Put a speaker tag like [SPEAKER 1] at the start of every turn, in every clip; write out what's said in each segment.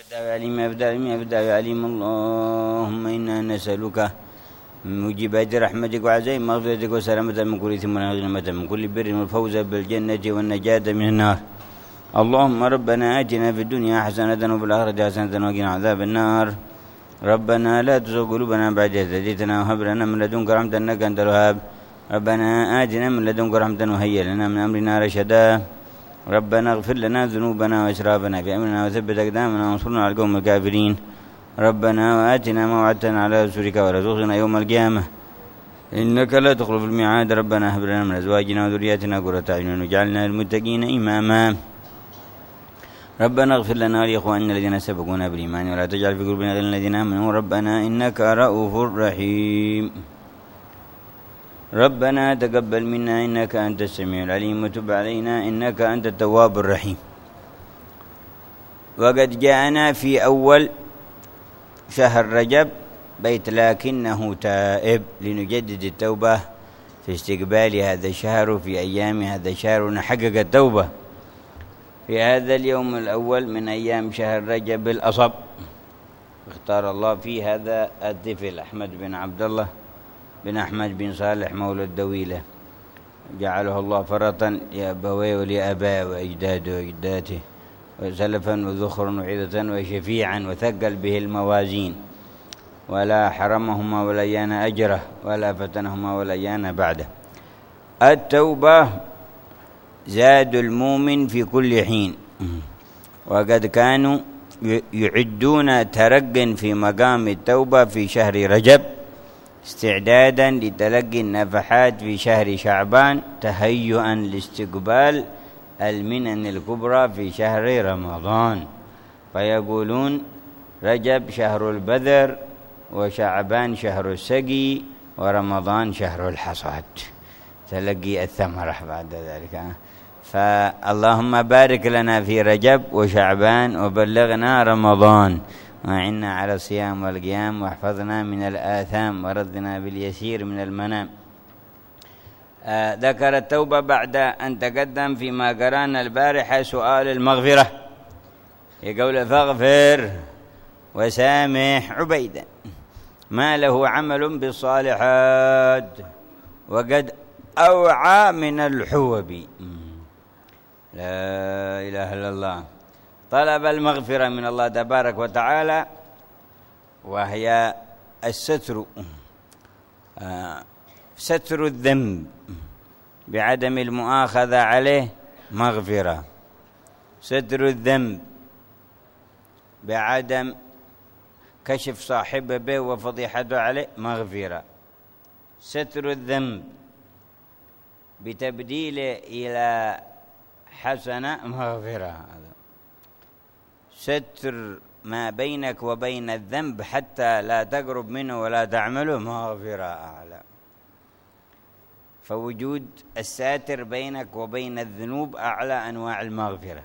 [SPEAKER 1] يا عليم يا عليم اللهم إنا نسألك من موجبات رحمتك وعزائم مغفرتك وسلامة من كل إثم وغنيمة من كل بر والفوز بالجنة والنجاة من النار. اللهم ربنا آتنا في الدنيا حسنة وفي الآخرة حسنة وقنا عذاب النار. ربنا لا تزغ قلوبنا بعد إذ هديتنا وهب لنا من لدنك رحمة إنك أنت الوهاب. ربنا آتنا من لدنك رحمة وهيئ لنا من أمرنا رشدا. ربنا اغفر لنا ذنوبنا وإسرافنا في أمرنا وثبت أقدامنا وانصرنا على القوم الكافرين. ربنا وآتنا ما وعدتنا على رسلك ولا تخزنا يوم القيامة إنك لا تخلف الميعاد. ربنا هب لنا من أزواجنا وذرياتنا قرة أعين واجعلنا للمتقين إماما. ربنا اغفر لنا ولإخواننا الذين سبقونا بالإيمان ولا تجعل في قلوبنا غلا للذين آمنوا ربنا إنك رؤوف رحيم. ربنا تقبل منا إنك أنت السميع العليم وتب علينا إنك أنت التواب الرحيم. وقد جاءنا في أول شهر رجب بيت لكنه تائب لنجدد التوبة في استقبال هذا الشهر وفي أيام هذا الشهر ونحقق التوبة في هذا اليوم الأول من أيام شهر رجب الأصب. اختار الله في هذا الطفل أحمد بن عبد الله بن أحمد بن صالح مولى الدويلة، جعله الله فرطا لأبويه ولآبائه وأجداده وجداته وسلفا وذخرا وعظة وشفيعا وثقل به الموازين ولا حرمهما ولا يان أجره ولا فتنهما ولا يان بعده. التوبة زاد المؤمن في كل حين، وقد كانوا يعدون ترق في مقام التوبة في شهر رجب استعدادا لتلقي النفحات في شهر شعبان تهيئا لاستقبال المنن الكبرى في شهر رمضان. فيقولون رجب شهر البذر وشعبان شهر السقي ورمضان شهر الحصاد تلقي الثمرة بعد ذلك. فاللهم بارك لنا في رجب وشعبان وبلغنا رمضان وأعنا على الصيام والقيام واحفظنا من الآثام وردنا باليسير من المنام. ذكر التوبة بعد أن تقدم فيما قرانا البارحة سؤال المغفرة، يقول فاغفر وسامح عبيدا ما له عمل بالصالحات وقد أوعى من الحوب. لا إله إلا الله. طلب المغفرة من الله تبارك وتعالى وهي الستر، ستر الذنب بعدم المؤاخذة عليه مغفرة، ستر الذنب بعدم كشف صاحبه به وفضيحته عليه مغفرة، ستر الذنب بتبديله إلى حسنة مغفرة، ستر ما بينك وبين الذنب حتى لا تقرب منه ولا تعمله مغفرة أعلى. فوجود الساتر بينك وبين الذنوب أعلى أنواع المغفرة،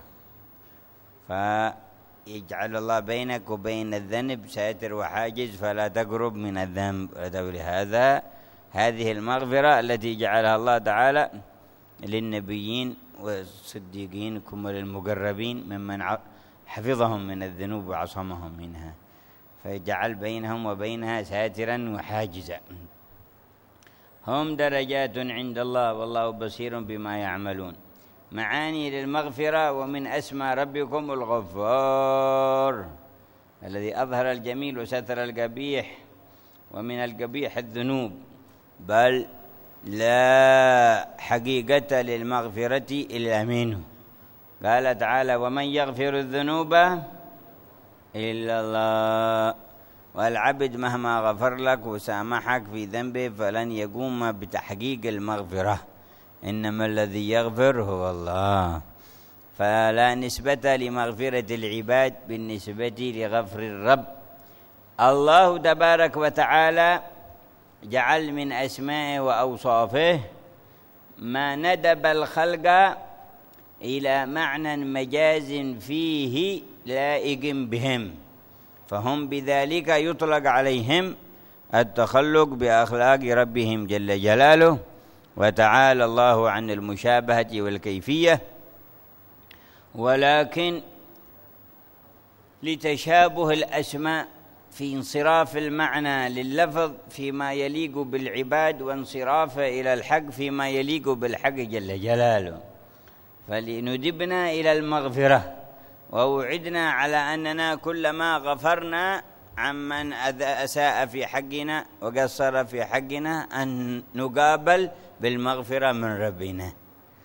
[SPEAKER 1] فيجعل الله بينك وبين الذنب ساتر وحاجز فلا تقرب من الذنب. هذه المغفرة التي جعلها الله تعالى للنبيين والصديقين كم للمقربين ممن حفظهم من الذنوب وعصمهم منها، فيجعل بينهم وبينها ساترا وحاجزا. هم درجات عند الله والله بصير بما يعملون. معاني للمغفرة: ومن أسمى ربكم الغفار الذي أظهر الجميل وستر القبيح، ومن القبيح الذنوب، بل لا حقيقة للمغفرة إلا منه. قال تعالى: ومن يغفر الذنوب إلا الله. والعبد مهما غفر لك وسامحك في ذنبه فلن يقوم بتحقيق المغفرة، إنما الذي يغفر هو الله. فلا نسبة لمغفرة العباد بالنسبة لغفر الرب. الله تبارك وتعالى جعل من أسمائه وأوصافه ما ندب الخلق إلى معنى مجاز فيه لائق بهم، فهم بذلك يطلق عليهم التخلق بأخلاق ربهم جل جلاله، وتعالى الله عن المشابهة والكيفية. ولكن لتشابه الأسماء في انصراف المعنى لللفظ فيما يليق بالعباد، وانصرافه إلى الحق فيما يليق بالحق جل جلاله. فلندبنا إلى المغفرة، ووعدنا على أننا كلما غفرنا عمن أساء في حقنا وقصر في حقنا أن نقابل بالمغفرة من ربنا.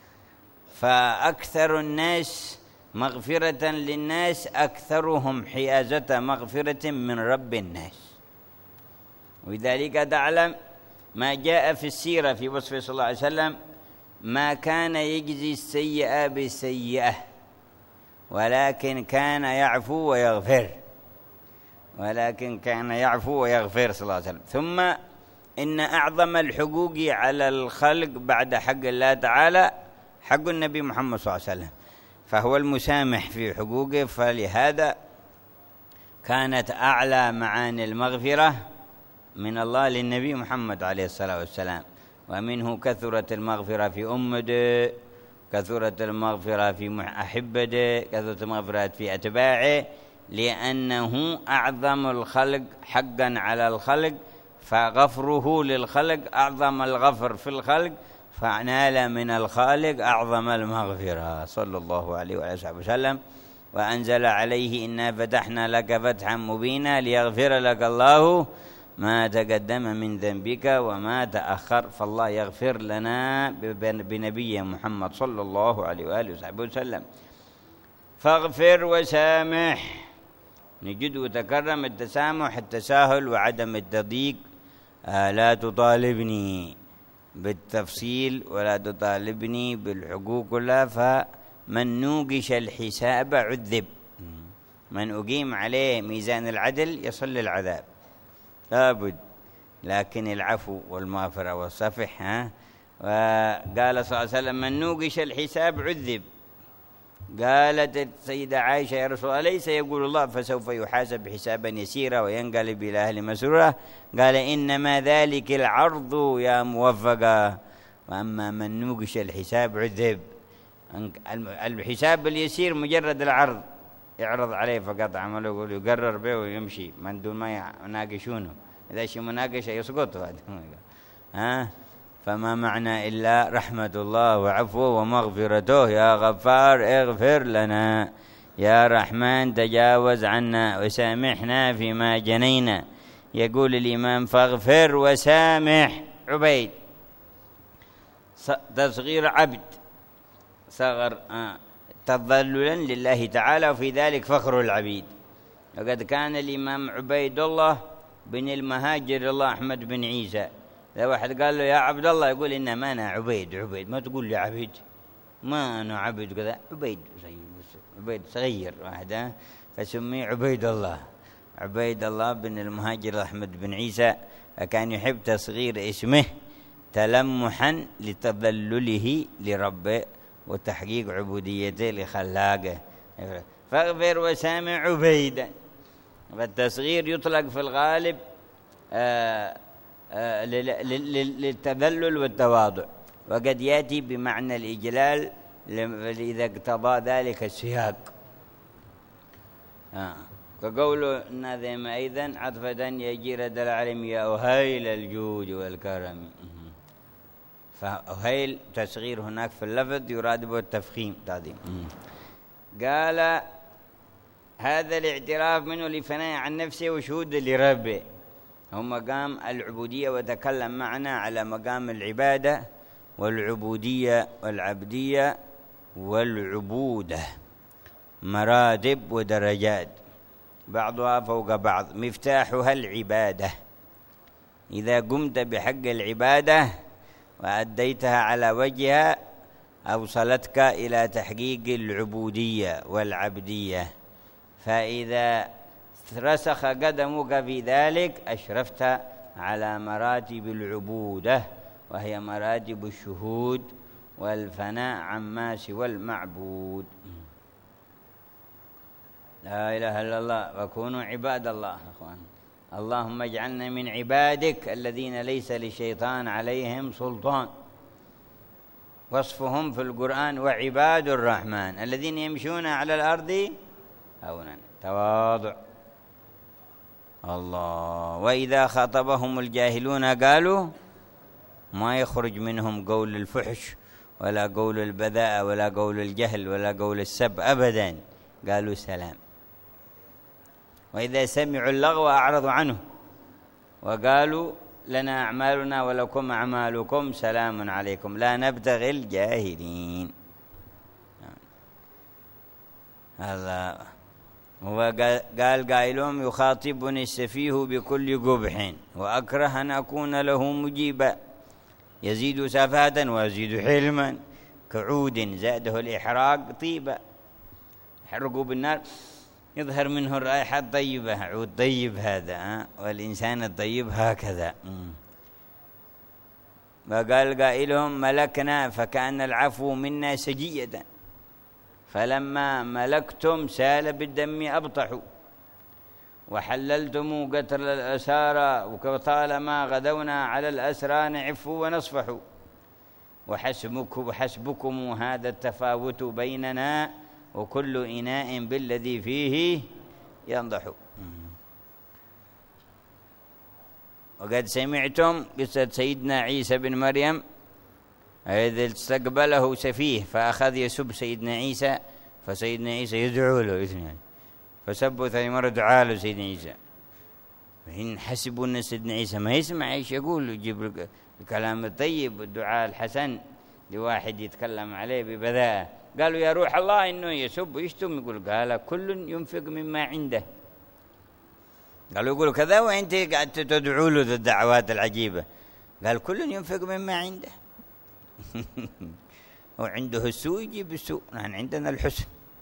[SPEAKER 1] فأكثر الناس مغفرة للناس أكثرهم حيازة مغفرة من رب الناس. ولذلك تعلم ما جاء في السيرة في وصف صلى الله عليه وسلم: ما كان يجزي السيئة بالسيئة، ولكن كان يعفو ويغفر، صلى الله عليه وسلم. ثم إن أعظم الحقوق على الخلق بعد حق الله تعالى حق النبي محمد صلى الله عليه وسلم، فهو المسامح في حقوقه. فلهذا كانت أعلى معاني المغفرة من الله للنبي محمد عليه الصلاة والسلام. ومنه كثرت المغفرة في أمته، كثرت المغفرة في أحبته، كثرت المغفرة في أتباعه، لأنه أعظم الخلق حقا على الخلق، فغفره للخلق أعظم الغفر في الخلق، فنال من الخالق أعظم المغفرة صلى الله عليه وآله وسلم. وأنزل عليه: إنا فتحنا لك فتحا مبينا ليغفر لك الله ما تقدم من ذنبك وما تأخر. فالله يغفر لنا بنبي محمد صلى الله عليه وآله وسلم. فاغفر وسامح. نجد وتكرم التسامح، التساهل وعدم التضييق. لا تطالبني بالتفصيل ولا تطالبني بالحقوق كلها، فمن نوقش الحساب عذب. من أقيم عليه ميزان العدل يصل للعذاب لابد. لكن العفو والمغفرة والصفح وقال صلى الله عليه وسلم: من نوقش الحساب عذب. قالت السيدة عائشة: يا رسول الله، ليس يقول الله فسوف يحاسب حسابا يسيرا وينقلب إلى أهل مسرورا؟ قال: إنما ذلك العرض يا موفقة، وأما من نوقش الحساب عذب. الحساب اليسير مجرد العرض، يعرض عليه فقط عمله، يقول يقرر به ويمشي من دون ما يناقشونه. إذا شيء مناقشة يسقط. فما معنى إلا رحمة الله وعفوه ومغفرته. يا غفار اغفر لنا، يا رحمن تجاوز عنا وسامحنا فيما جنينا. يقول الإمام: فاغفر وسامح. عبيد تصغير عبد، صغر تضللا لله تعالى، وفي ذلك فخر العبيد. وقد كان الإمام عبيد الله بن المهاجر الله أحمد بن عيسى، إذا واحد قال له: يا عبد الله، يقول: إنما أنا عبيد. ما تقول لي عبيد، ما أنا عبيد كذا، عبيد صغير واحد، فسمي عبيد الله. عبيد الله بن المهاجر أحمد بن عيسى كان يحب تصغير اسمه تلمحا لتذلله لربه وتحقيق عبوديته لخلاقه. فاغفر وسامع عبيدا. فالتصغير يطلق في الغالب للتذلل والتواضع، وقد يأتي بمعنى الإجلال إذا اقتضى ذلك السياق. كقول الناظم أيضا: عطفة يجير دل العلم يا أهيل الجود والكرم. فأهيل تصغير هناك في اللفظ يراد به التفخيم تعظيم. قال: هذا الاعتراف منه لفناء عن نفسه وشهود لربه، هو مقام العبودية، وتكلم معنا على مقام العبادة والعبودية والعبدية والعبودة، مراتب ودرجات بعضها فوق بعض. مفتاحها العبادة، إذا قمت بحق العبادة وأديتها على وجهها أوصلتك إلى تحقيق العبودية والعبدية، فإذا رسخ قدمك في ذلك أشرفت على مراتب العبودة، وهي مراتب الشهود والفناء عما سوى المعبود. لا إله إلا الله، وكونوا عباد الله. أخوان، اللهم اجعلنا من عبادك الذين ليس للشيطان عليهم سلطان. وصفهم في القرآن: وعباد الرحمن الذين يمشون على الأرض هونا. تواضع. الله. وإذا خاطبهم الجاهلون قالوا، ما يخرج منهم قول الفحش ولا قول البذاءة ولا قول الجهل ولا قول السب أبدا، قالوا سلام. وإذا سمعوا اللغو أعرضوا عنه وقالوا لنا أعمالنا ولكم أعمالكم سلام عليكم لا نبتغي الجاهلين. هذا هو. قال قائلهم يخاطبني السفيه بكل قبح وأكره أن أكون له مجيبا، يزيد سفاهة ويزيد حلما، كعود زاده الإحراق طيبا. يحرقوا بالنار يظهر منه الرائحة الطيبة، عود طيب هذا، والإنسان الطيب هكذا. وقال قائلهم ملكنا فكأن العفو منا سجية، فلما ملكتم سال بالدم أبطحوا، وحللتم قتل الأسارى وطالما غدونا على الأسرى نعفوا ونصفحوا، وحسبكم هذا التفاوت بيننا وكل إناء بالذي فيه ينضح. وقد سمعتم قصة سيدنا عيسى بن مريم إذ استقبله سفيه فأخذ يسب سيدنا عيسى، فسيدنا عيسى يدعو له فسبوا ثاني مرة دعا له سيدنا عيسى. فإن حسبوا أن سيدنا عيسى ما يسمع إيش يقول، يجيب الكلام الطيب والدعاء الحسن لواحد يتكلم عليه ببذاءة. قالوا يا روح الله إنه يسب ويشتم. يقول قال كل ينفق مما عنده. قالوا يقولوا كذا وأنت قاعد تدعو له الدعوات العجيبة. قال كل ينفق مما عنده. وعنده السوء يجيب السوء، نحن عندنا الحسن.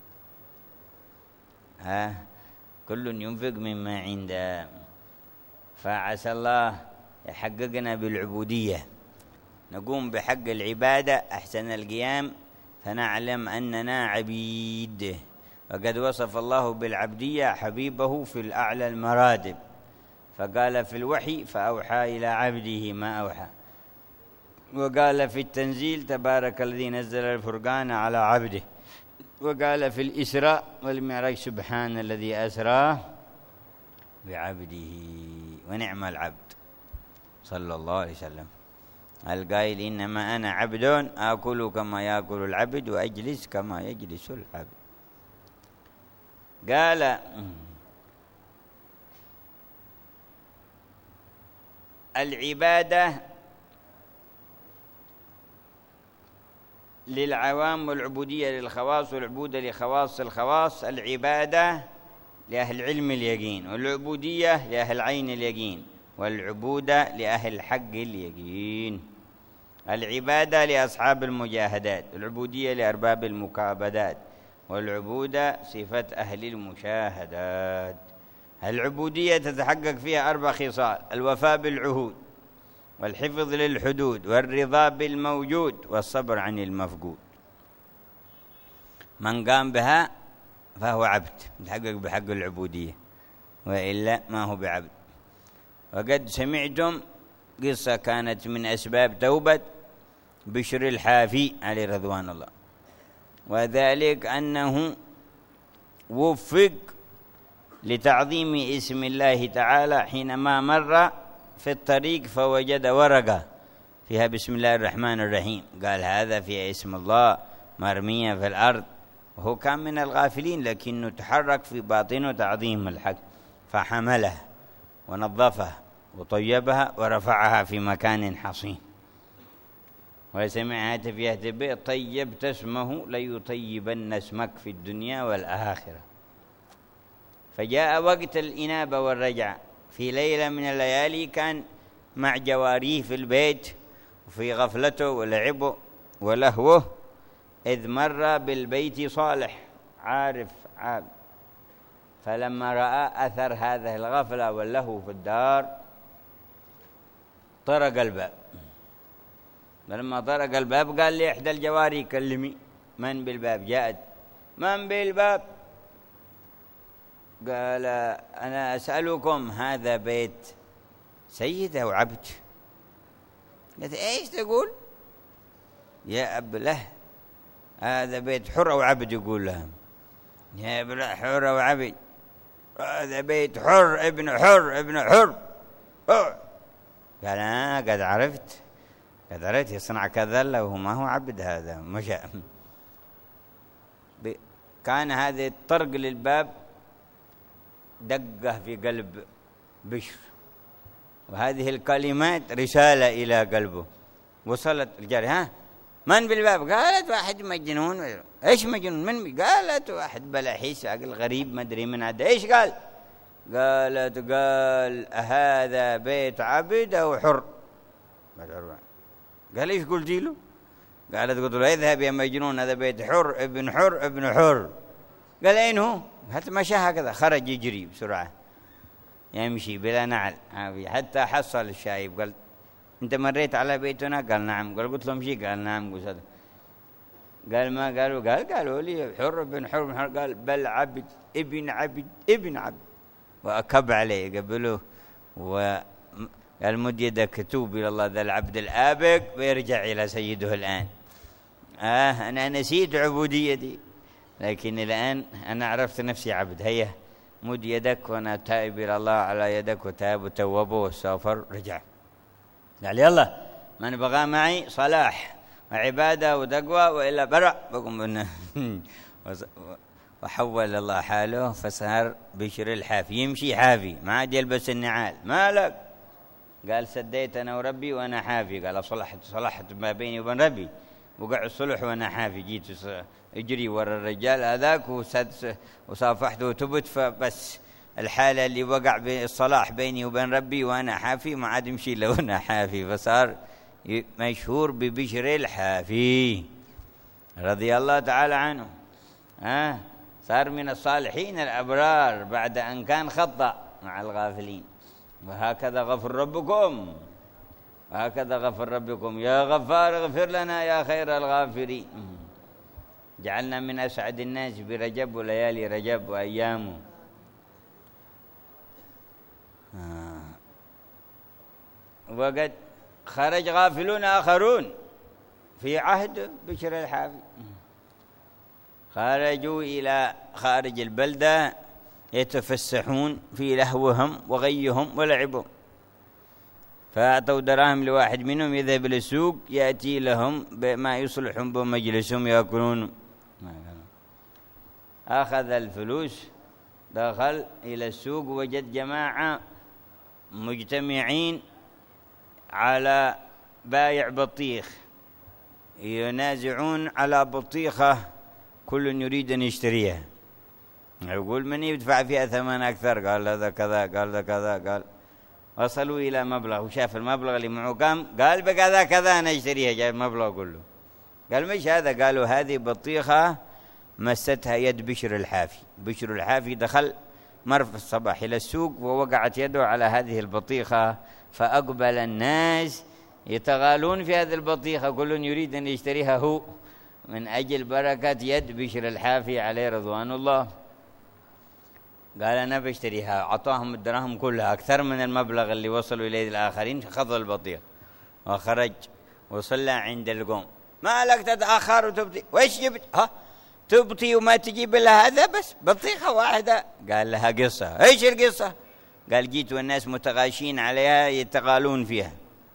[SPEAKER 1] كل ينفق مما عنده. فعسى الله يحققنا بالعبودية، نقوم بحق العبادة أحسن القيام، فنعلم أننا عبيد. وقد وصف الله بالعبدية حبيبه في الأعلى المراتب، فقال في الوحي فأوحى إلى عبده ما أوحى، وقال في التنزيل تبارك الذي نزل الفرقان على عبده، وقال في الإسراء والمعراج سبحان الذي أسرى بعبده. ونعم العبد صلى الله عليه وسلم القائل إنما أنا عبد آكل كما يأكل العبد وأجلس كما يجلس العبد. قال العبادة للعوام والعبودية للخواص والعبودة لخواص الخواص. العبادة لأهل علم اليقين، والعبودية لأهل عين اليقين، والعبودة لأهل حق اليقين. العبادة لأصحاب المجاهدات، العبودية لأرباب المكابدات، والعبودة صفة أهل المشاهدات. العبودية تتحقق فيها 4 خصال: الوفاء بالعهود، والحفظ للحدود، والرضا بالموجود، والصبر عن المفقود. من قام بها فهو عبد متحقق بحق العبودية، وإلا ما هو بعبد. وقد سمعتم قصة كانت من أسباب توبة بشر الحافي عليه رضوان الله، وذلك أنه وفق لتعظيم اسم الله تعالى حينما مر في الطريق فوجد ورقة فيها بسم الله الرحمن الرحيم، قال هذا فيها اسم الله مرمية في الأرض، وهو كان من الغافلين لكنه تحرك في باطنه تعظيم الحق، فحملها ونظفها وطيبها ورفعها في مكان حصين. وسمع هاتف يهتف طيبت اسمه ليطيبن اسمك في الدنيا والآخرة. فجاء وقت الإنابة والرجعة في ليلة من الليالي، كان مع جواريه في البيت وفي غفلته ولعبه ولهوه، إذ مر بالبيت صالح عارف عابد، فلما رأى أثر هذه الغفلة واللهو في الدار طرق الباب. فلما طرق الباب قال لي إحدى الجواري كلمي من بالباب. جاءت من بالباب؟ قال أنا أسألكم هذا بيت سيد أو عبد؟ قالت إيش تقول يا أب له؟ هذا بيت حر أو عبد؟ يقول لهم يا أب له حر أو عبد. هذا بيت حر ابن حر ابن حر. قال قد عرفت يصنع كذا له، ما هو عبد هذا مشى. كان هذا الطرق للباب دقه في قلب بشر، وهذه الكلمات رسالة إلى قلبه. وصلت رجال، ها من بالباب؟ قالت واحد مجنون. ايش مجنون؟ من؟ قالت واحد بلحيس عقل غريب ما ادري من هذا. ايش قال؟ قال هذا بيت عبد او حر؟ قال ايش قلتي له؟ قالت له اذهب يا مجنون، هذا بيت حر ابن حر ابن حر. قال اين هو؟ حتى مشى هكذا، خرج يجري بسرعه يمشي بلا نعل حتى حصل الشايب. قال انت مريت على بيتنا؟ قال نعم. قلت له امشي؟ قال نعم. قال ما قالوا؟ قالوا لي حر بن حر بن حر. قال بل عبد ابن عبد ابن عبد. وأكب عليه قبله وقال مد يدك توب إلى الله، ذا العبد الآبق ويرجع إلى سيده الآن. أنا نسيت عبوديتي، لكن الآن أنا عرفت نفسي عبد. هيا مد يدك وأنا تائب إلى الله على يدك، وتاب وتوب واستغفر رجع. قال يلا من بغى معي صلاح وعبادة وتقوى وإلا برع بقوم. وحول الله حاله فصار بشر الحافي، يمشي حافي ما عاد يلبس النعال. مالك؟ قال سديت أنا وربي وأنا حافي. قال صلحت ما بيني وبين ربي، وقع الصلح وأنا حافي. جيت اجري ورا الرجال هذاك وصافحته وتبت، فبس الحالة اللي وقع بالصلاح بيني وبين ربي وأنا حافي ما عاد يمشي إلا وأنا حافي. فصار مشهور ببشر الحافي رضي الله تعالى عنه. صار من الصالحين الأبرار بعد أن كان خطأ مع الغافلين. وهكذا غفر ربكم، وهكذا غفر ربكم يا غفار اغفر لنا يا خير الغافرين. جعلنا من أسعد الناس برجب وليالي رجب وأيامه. وقد خرج غافلون آخرون في عهد بشر الحافي، خرجوا إلى خارج البلدة يتفسحون في لهوهم وغيهم ولعبهم، فأعطوا دراهم لواحد منهم يذهب إلى السوق يأتي لهم بما يصلحهم بمجلسهم يأكلون. أخذ الفلوس دخل إلى السوق وجد جماعة مجتمعين على بايع بطيخ ينازعون على بطيخة كل يريد أن يشتريها. يقول من يدفع فيها ثمن أكثر؟ قال هذا كذا، قال هذا كذا. قال وصلوا إلى مبلغ وشاف المبلغ اللي معه كم، قال بكذا كذا أنا أشتريها. جاء المبلغ كله. قال مش هذا؟ قالوا هذه بطيخة مستها يد بشر الحافي. بشر الحافي دخل مر في الصباح إلى السوق ووقعت يده على هذه البطيخة، فأقبل الناس يتغالون في هذه البطيخة، كل يريد أن يشتريها هو، من أجل بركة يد بشر الحافي عليه رضوان الله. قال أنا بشتريها. أعطاهم الدراهم كلها أكثر من المبلغ اللي وصلوا إليه الآخرين. خذوا البطيخ وخرج وصلى عند القوم. ما لك تتأخر وتبطي؟ وإيش جبت؟ تبطي وما تجيب لها هذا بس بطيخة واحدة؟ قال لها قصة. إيش القصة؟ قال جيت والناس متغاشين عليها يتغالون فيها.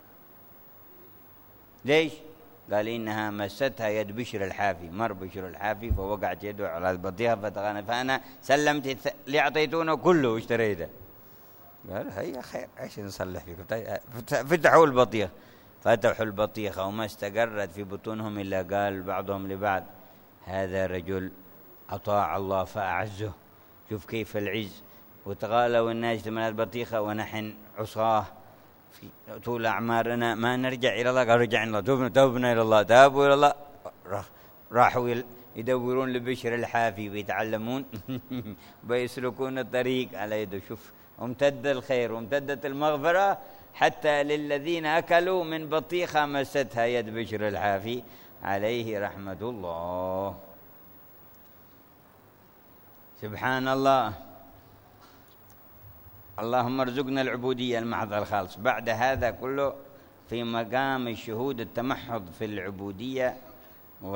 [SPEAKER 1] ليش؟ قال إنها مستها يد بشر الحافي. مر بشر الحافي فوقعت يده على البطيخة فتغنى، فأنا سلمت اللي أعطيتونه كله واشتريته. قال هيا خير ايش نصلح فيكم. فتحوا البطيخ، فتحوا البطيخة وما استقرت في بطونهم إلا قال بعضهم لبعض هذا رجل أطاع الله فأعزه. شوف كيف العز. وتغالوا الناس من البطيخة ونحن عصاه في طول أعمارنا ما نرجع إلى الله. قال رجعنا الله، توبنا إلى الله، تابوا إلى الله. راحوا يدورون لبشر الحافي ويتعلمون ويسلكون الطريق على يده. شوف امتد الخير وامتدت المغفرة حتى للذين أكلوا من بطيخة مستها يد بشر الحافي عليه رحمة الله. سبحان الله. اللهم ارزقنا العبودية المحضة الخالص. بعد هذا كله في مقام الشهود التمحض في العبودية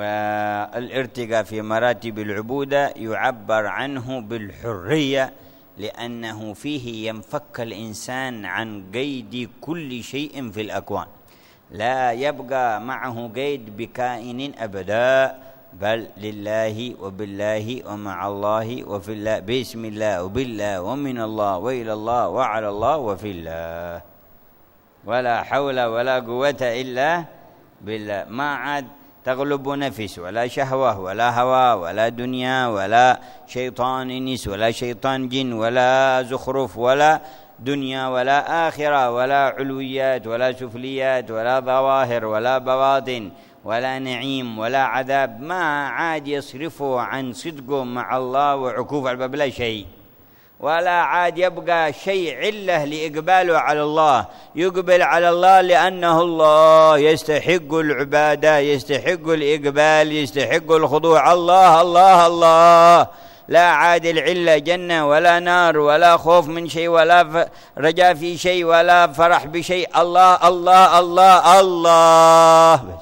[SPEAKER 1] والارتقاء في مراتب العبودة يعبر عنه بالحرية لأنه فيه ينفك الإنسان عن قيد كل شيء في الأكوان، لا يبقى معه قيد بكائن أبدا، بل لله وبالله ومع الله وفي الله، بسم الله وبالله ومن الله وإلى الله وعلى الله وفي الله، ولا حول ولا قوة إلا بالله. ما عاد تغلب نفس ولا شهوة ولا هوى ولا دنيا ولا شيطان إنس ولا شيطان جن ولا زخرف ولا دنيا ولا آخرة ولا علويات ولا سفليات ولا ظواهر ولا بواطن ولا نعيم ولا عذاب، ما عاد يصرفه عن صدقه مع الله وعكوف على الباب، لا شيء، ولا عاد يبقى شيء علة لإقباله على الله. يقبل على الله لأنه الله يستحق العبادة، يستحق الإقبال، يستحق الخضوع، الله الله الله، لا عاد العلة جنة ولا نار ولا خوف من شيء ولا رجاء في شيء ولا فرح بشيء، الله الله الله الله بس.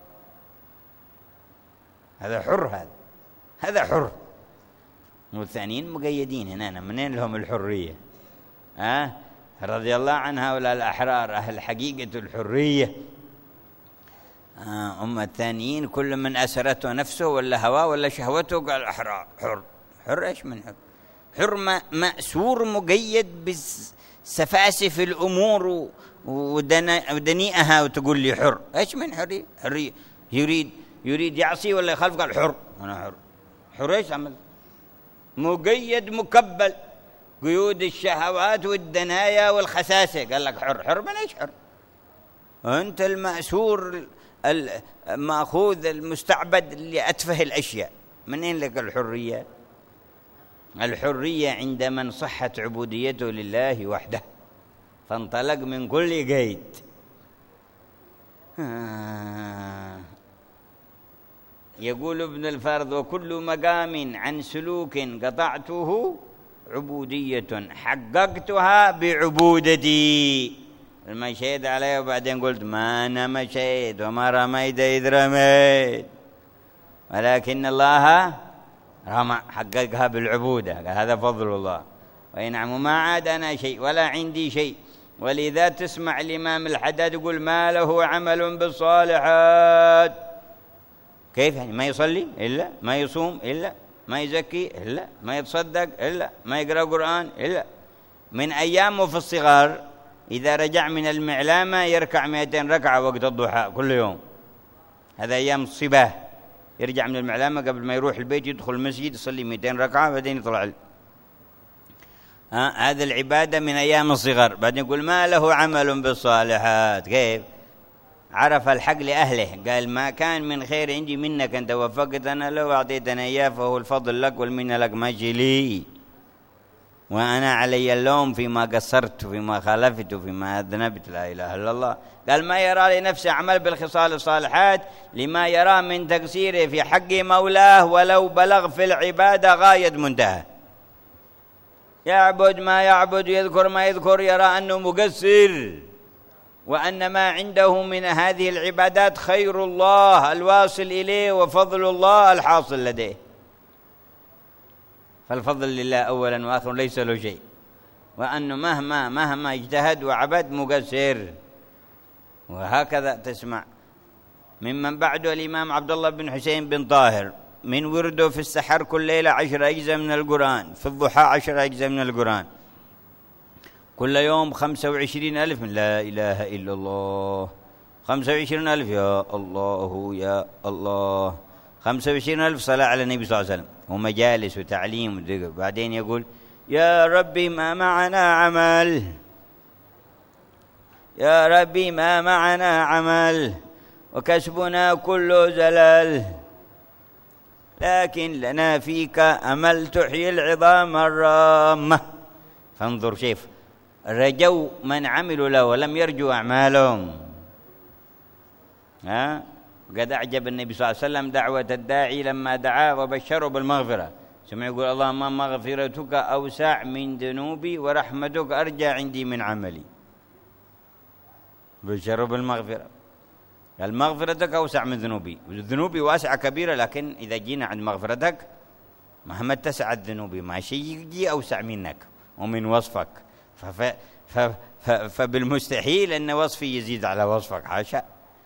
[SPEAKER 1] هذا حر، هذا حر. والثانيين مقيدين هنا، منين لهم الحرية؟ رضي الله عن هؤلاء الأحرار أهل حقيقة الحرية. أما الثانيين كل من أسرته نفسه ولا هواه ولا شهوته قال أحرار. حر، حر إيش من حر؟ حر مأسور مقيد بسفاسف الأمور ودنيئها، وتقول لي حر. إيش من حرية؟ حرية يريد يعصي ولا يخالف قال حر، أنا حر. حر إيش عمل؟ مقيد مكبل قيود الشهوات والدنايا والخساسة، قال لك حر. حر من ايش حر؟ انت المأسور المأخوذ المستعبد لأتفه الأشياء، منين لك الحرية؟ الحرية عند من صحت عبوديته لله وحده فانطلق من كل قيد. يقول ابن الفرد: وكل مقام عن سلوك قطعته عبودية حققتها بعبودتي. مشيت عليه وبعدين قلت ما أنا مشيت وما رميت إذ رميت ولكن الله رمى، حققها بالعبودة، قال هذا فضل الله. وإن نعم ما عاد أنا شيء ولا عندي شيء. ولذا تسمع الإمام الحداد يقول: ما له عمل بالصالحات. كيف يعني؟ ما يصلي إلا، ما يصوم إلا، ما يزكي إلا، ما يتصدق إلا، ما يقرأ قرآن إلا. من أيامه في الصغار إذا رجع من المعلامة يركع 200 ركعة وقت الضحى كل يوم، هذا أيام الصباه. يرجع من المعلامة قبل ما يروح البيت يدخل المسجد يصلي 200 ركعة بعدين يطلع. هذا العبادة من أيام الصغر. بعدين يقول: ما له عمل بالصالحات. كيف؟ عرف الحق لأهله، قال: ما كان من خير عندي منك أنت وفقتنا له وأعطيتنا إياه فهو الفضل لك والمنة لك، ماشي لي، وأنا علي اللوم فيما قصرت وفيما خالفت وفيما أذنبت. لا إله إلا الله. قال: ما يرى لنفسه عمل بالخصال الصالحات لما يرى من تقصيره في حق مولاه ولو بلغ في العبادة غاية منتهى. يعبد ما يعبد، يذكر ما يذكر، يرى أنه مقصر، وأن ما عنده من هذه العبادات خير الله الواصل إليه وفضل الله الحاصل لديه. فالفضل لله أولا وآخر، ليس له شيء، وأنه مهما اجتهد وعبد مقصر. وهكذا تسمع ممن بعده الإمام عبد الله بن حسين بن طاهر من ورده في السحر كل ليلة 10 أجزاء من القرآن، في الضحى 10 أجزاء من القرآن، كل يوم 25,000 من لا إله إلا الله، 25,000 يا الله يا الله، 25,000 صلاة على النبي صلى الله عليه وسلم، ومجالس وتعليم وذكر. بعدين يقول: يا ربي ما معنا عمل، يا ربي ما معنا عمل وكسبنا كله زلل، لكن لنا فيك أمل تحيي العظام الرامة. فانظر شيف، رجوا من عملوا له ولم يرجوا أعمالهم. قد أعجب النبي صلى الله عليه وسلم دعوة الداعي لما دعاه وبشره بالمغفرة، سمع يقول: اللهم مغفرتك أوسع من ذنوبي ورحمتك أرجى عندي من عملي. بشره بالمغفرة، قال: مغفرتك أوسع من ذنوبي، ذنوبي واسعة كبيرة، لكن إذا جينا عند مغفرتك مهما اتسعت ذنوبي ما شيء يجي أوسع منك، ومن وصفك، فبالمستحيل أن وصفي يزيد على وصفك، حاشا.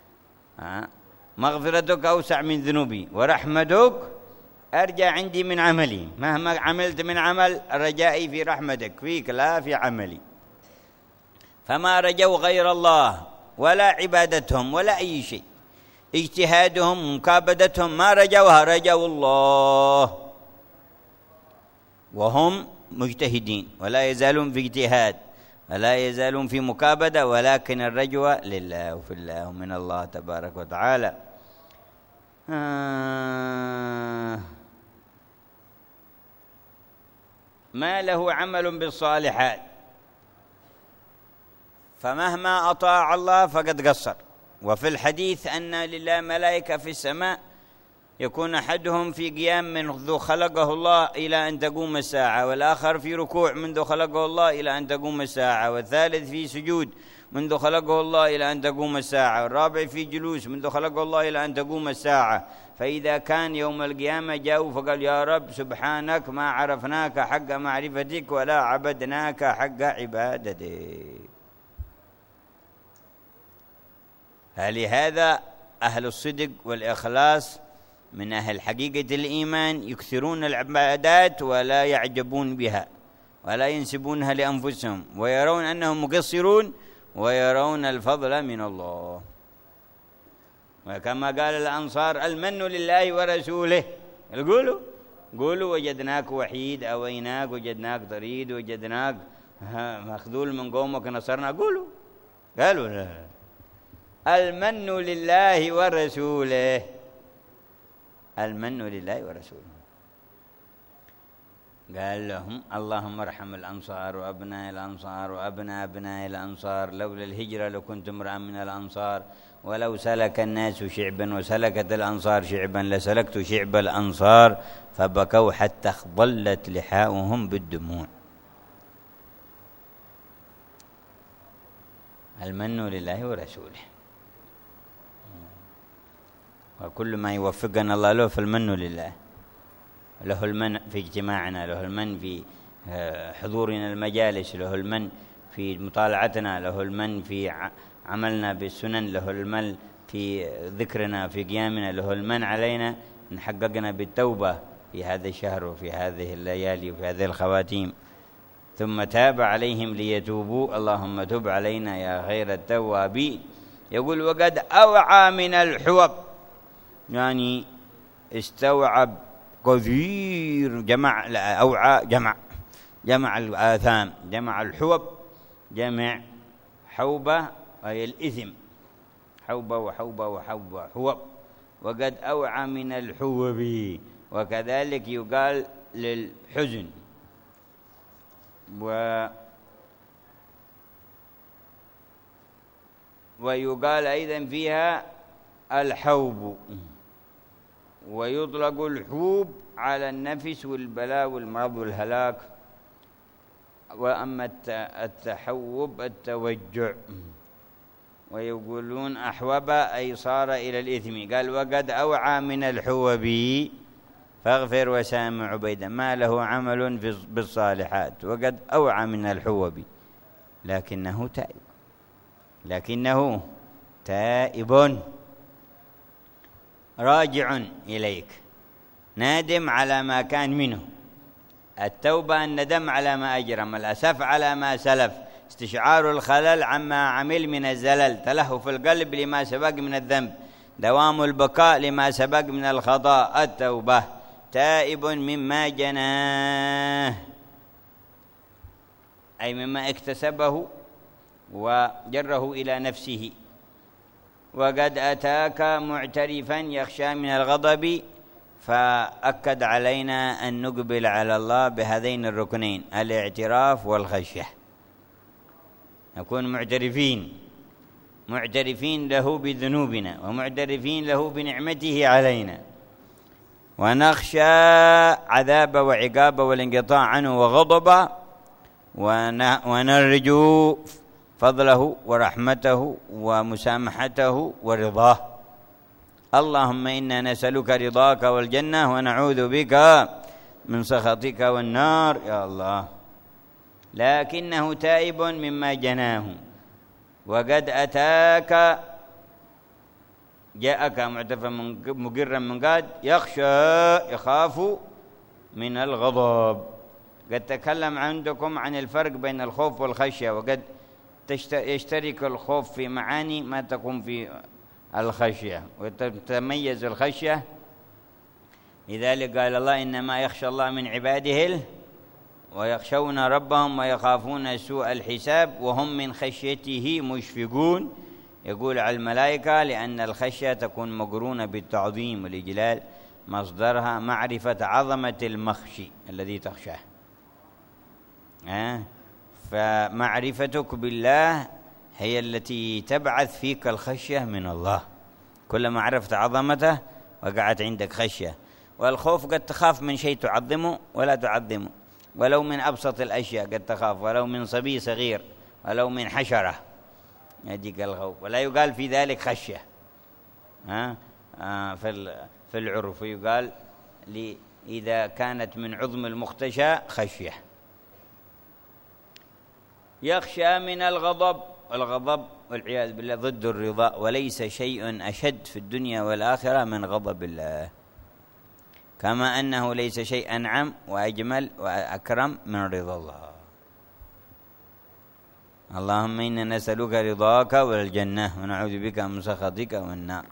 [SPEAKER 1] مغفرتك أوسع من ذنوبي ورحمتك أرجى عندي من عملي. مهما عملت من عمل رجائي في رحمتك فيك لا في عملي. فما رجوا غير الله ولا عبادتهم ولا أي شيء، اجتهادهم مكابدتهم ما رجوها، رجوا الله وهم مجتهدين ولا يزالون في اجتهاد ولا يزالون في مكابدة، ولكن الرجوة لله وفي الله ومن الله تبارك وتعالى. ما له عمل بالصالحات، فمهما أطاع الله فقد قصر. وفي الحديث أن لله ملائكة في السماء يكون أحدهم في قيام منذ خلقه الله إلى أن تقوم الساعة، والآخر في ركوع منذ خلقه الله إلى أن تقوم الساعة، والثالث في سجود منذ خلقه الله إلى أن تقوم الساعة، والرابع في جلوس منذ خلقه الله إلى أن تقوم الساعة. فإذا كان يوم القيامة جاءوا فقال يا رب سبحانك ما عرفناك حق معرفتك ولا عبدناك حق عبادتك. فلهذا أهل الصدق والإخلاص من أهل حقيقة الإيمان يكثرون العبادات ولا يعجبون بها ولا ينسبونها لأنفسهم، ويرون أنهم مقصرون ويرون الفضل من الله. وكما قال الأنصار المن لله ورسوله، قولوا وجدناك وحيد أويناك، وجدناك طريد، وجدناك مخذول من قومك نصرنا، قالوا لا، المن لله ورسوله، المن لله ورسوله. قال لهم اللهم ارحم الأنصار وأبناء الأنصار وأبناء أبناء الأنصار، لولا الهجرة لكنت امرأ من الأنصار، ولو سلك الناس شعبا وسلكت الأنصار شعبا لسلكت شعب الأنصار، فبكوا حتى اخضلت لحاؤهم بالدموع. المن لله ورسوله، وكل ما يوفقنا الله له فالمن لله. له المن في اجتماعنا، له المن في حضورنا المجالس، له المن في مطالعتنا، له المن في عملنا بالسنن، له المن في ذكرنا في قيامنا، له المن علينا إن حققنا بالتوبة في هذا الشهر وفي هذه الليالي وفي هذه الخواتيم. ثم تاب عليهم ليتوبوا، اللهم تب علينا يا خير التوابين. يقول وقد أوعى من الحوض، يعني استوعب كثير، جمع، لا أوعى جمع الآثام، جمع الحوض جمع حوبة أي الإثم، حوبة وحوبة وحوبة حوض. وقد أوعى من الحوب، وكذلك يقال للحزن. ويقال أيضا فيها الحوب، ويطلق الحوب على النفس والبلاء والمرض والهلاك. وأما التحوب التوجع. ويقولون أحوب أي صار إلى الإثم. قال وقد أوعى من الحوب فاغفر وسام عبيدا، ما له عمل بالصالحات، وقد أوعى من الحوب لكنه تائب راجع إليك، نادم على ما كان منه. التوبة الندم على ما أجرم، الأسف على ما سلف، استشعار الخلل عما عمل من الزلل، تلهف القلب لما سبق من الذنب، دوام البكاء لما سبق من الخطأ. التوبة تائب مما جناه، أي مما اكتسبه وجره إلى نفسه. وقد أتاك معترفا يخشى من الغضب، فأكد علينا أن نقبل على الله بهذين الركنين، الاعتراف والخشية. نكون معترفين له بذنوبنا، ومعترفين له بنعمته علينا، ونخشى عذاب وعقاب والانقطاع عنه وغضبه، ونرجو فضله ورحمته ومسامحته ورضاه. اللهم إنا نسألك رضاك والجنة، ونعوذ بك من سخطك والنار. يا الله، لكنه تائب مما جناه وقد أتاك جاءك معترفا مقرا من قاد يخشى يخاف من الغضب. قد تكلم عندكم عن الفرق بين الخوف والخشية، وقد يشترك الخوف في معاني ما تكون في الخشية، وتتميز الخشية. لذلك قال الله إنما يخشى الله من عباده ويخشون ربهم ويخافون سوء الحساب وهم من خشيته مشفقون. يقول على الملائكة لأن الخشية تكون مقرونة بالتعظيم والإجلال، مصدرها معرفة عظمة المخشي الذي تخشاه. فمعرفتك بالله هي التي تبعث فيك الخشية من الله. كلما عرفت عظمته وقعت عندك خشية. والخوف قد تخاف من شيء تعظمه ولا تعظمه، ولو من أبسط الأشياء قد تخاف، ولو من صبي صغير، ولو من حشرة يجيك الخوف، ولا يقال في ذلك خشية. في العرف يقال إذا كانت من عظم المختشى خشية. يخشى من الغضب، والغضب والعياذ بالله ضد الرضا، وليس شيء أشد في الدنيا والآخرة من غضب الله، كما أنه ليس شيء أنعم وأجمل وأكرم من رضا الله. اللهم إنا نسألك رضاك والجنة ونعوذ بك من سخطك والنار.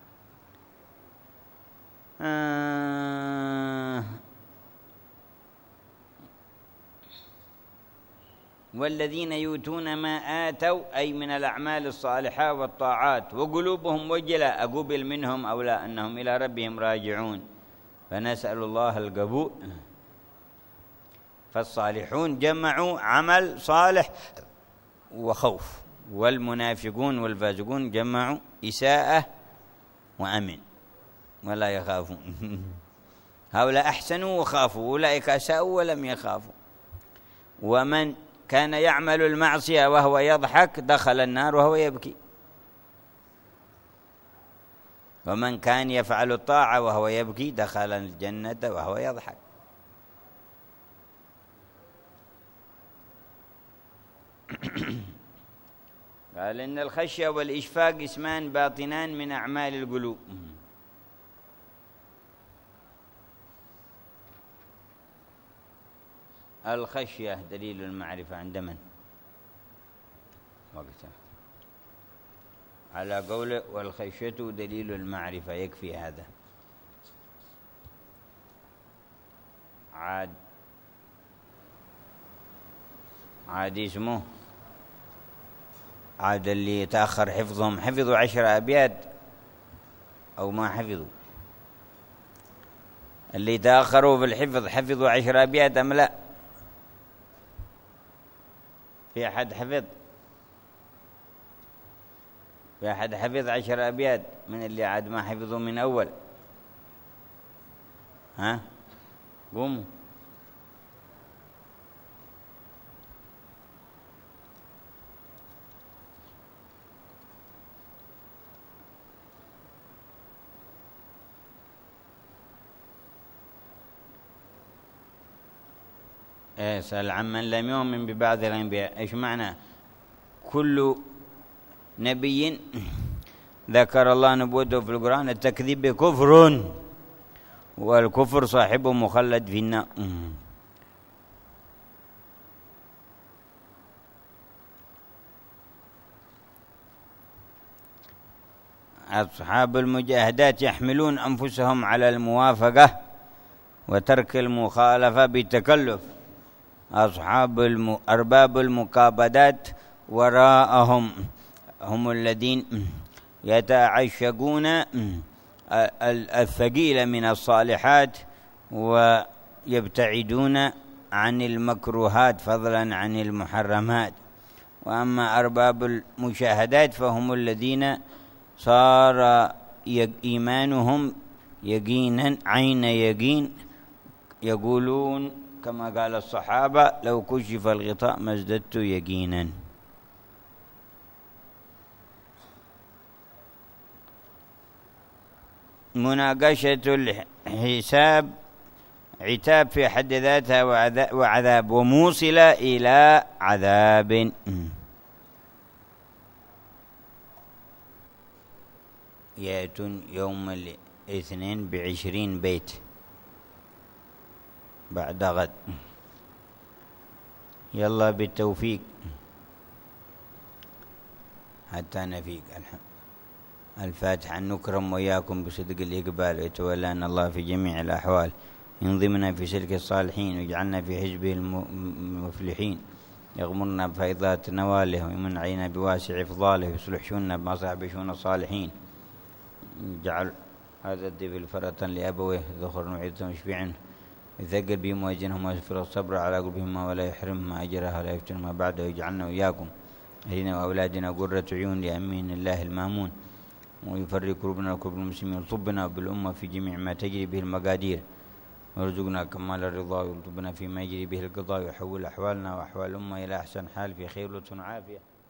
[SPEAKER 1] والذين يؤتون ما آتوا أي من الأعمال الصالحة والطاعات وقلوبهم وجلة أقبل منهم أو لا أنهم إلى ربهم راجعون، فنسأل الله القبول. فالصالحون جمعوا عمل صالح وخوف، والمنافقون والفاسقون جمعوا إساءة وأمن ولا يخافون. هؤلاء أحسنوا وخافوا، أولئك أساءوا ولم يخافوا. ومن كان يعمل المعصية وهو يضحك دخل النار وهو يبكي، ومن كان يفعل الطاعة وهو يبكي دخل الجنة وهو يضحك. قال إن الخشية والإشفاق اسمان باطنان من أعمال القلوب. الخشية دليل المعرفة عند من؟ وقتها على قوله والخشية دليل المعرفة، يكفي هذا. عاد اسمه عاد اللي يتأخر حفظهم، حفظوا 10 أبيات أو ما حفظوا؟ اللي تأخروا في الحفظ حفظوا 10 أبيات أم لا؟ في أحد حفظ؟ في أحد حفظ 10 أبيات من اللي عاد ما حفظوا من أول؟ قوموا. سأل عمن لم يؤمن ببعض الأنبياء. إيش معنى؟ كل نبي ذكر الله نبوته في القرآن التكذيب كفر، والكفر صاحبه مخلد في النار. أصحاب المجاهدات يحملون أنفسهم على الموافقة وترك المخالفة بالتكلف. أصحاب أرباب المكابدات وراءهم هم الذين يتعشقون الثقيل من الصالحات ويبتعدون عن المكروهات فضلا عن المحرمات. وأما أرباب المشاهدات فهم الذين صار إيمانهم يقينا عين يقين، يقولون كما قال الصحابة لو كشف الغطاء ما ازددت يقينا. مناقشة الحساب عتاب في حد ذاتها وعذاب، وموصلة إلى عذاب. يأتون يوم الاثنين ب20 بيت بعد غد. يلا بالتوفيق حتى نفيق. الفاتحة. أن نكرم وإياكم بصدق الإقبال، ويتولانا الله في جميع الأحوال، ينظمنا في سلك الصالحين، ويجعلنا في حزبه المفلحين، يغمرنا بفيضات نواله، ويمن علينا بواسع إفضاله، ويصلح شؤوننا بمصاحب شؤون الصالحين. جعل هذا الدبل فرة لأبويه، ذخر وعزة وشفيعا، يثقل بهم ويجنهم ويسفر الصبر على قلوبهما، ولا يحرمهما أجرها ولا يفتنهما بعده، ويجعلنا وإياكم أهلنا وأولادنا قرة عيون لأمين الله المامون، ويفرق قلوبنا وقلوب المسلمين، ويطبنا بالأمة في جميع ما تجري به المقادير، ويرزقنا كمال الرضا، ويطبنا فيما يجري به القضاء، ويحول أحوالنا وأحوال الأمة إلى أحسن حال في خير وعافية.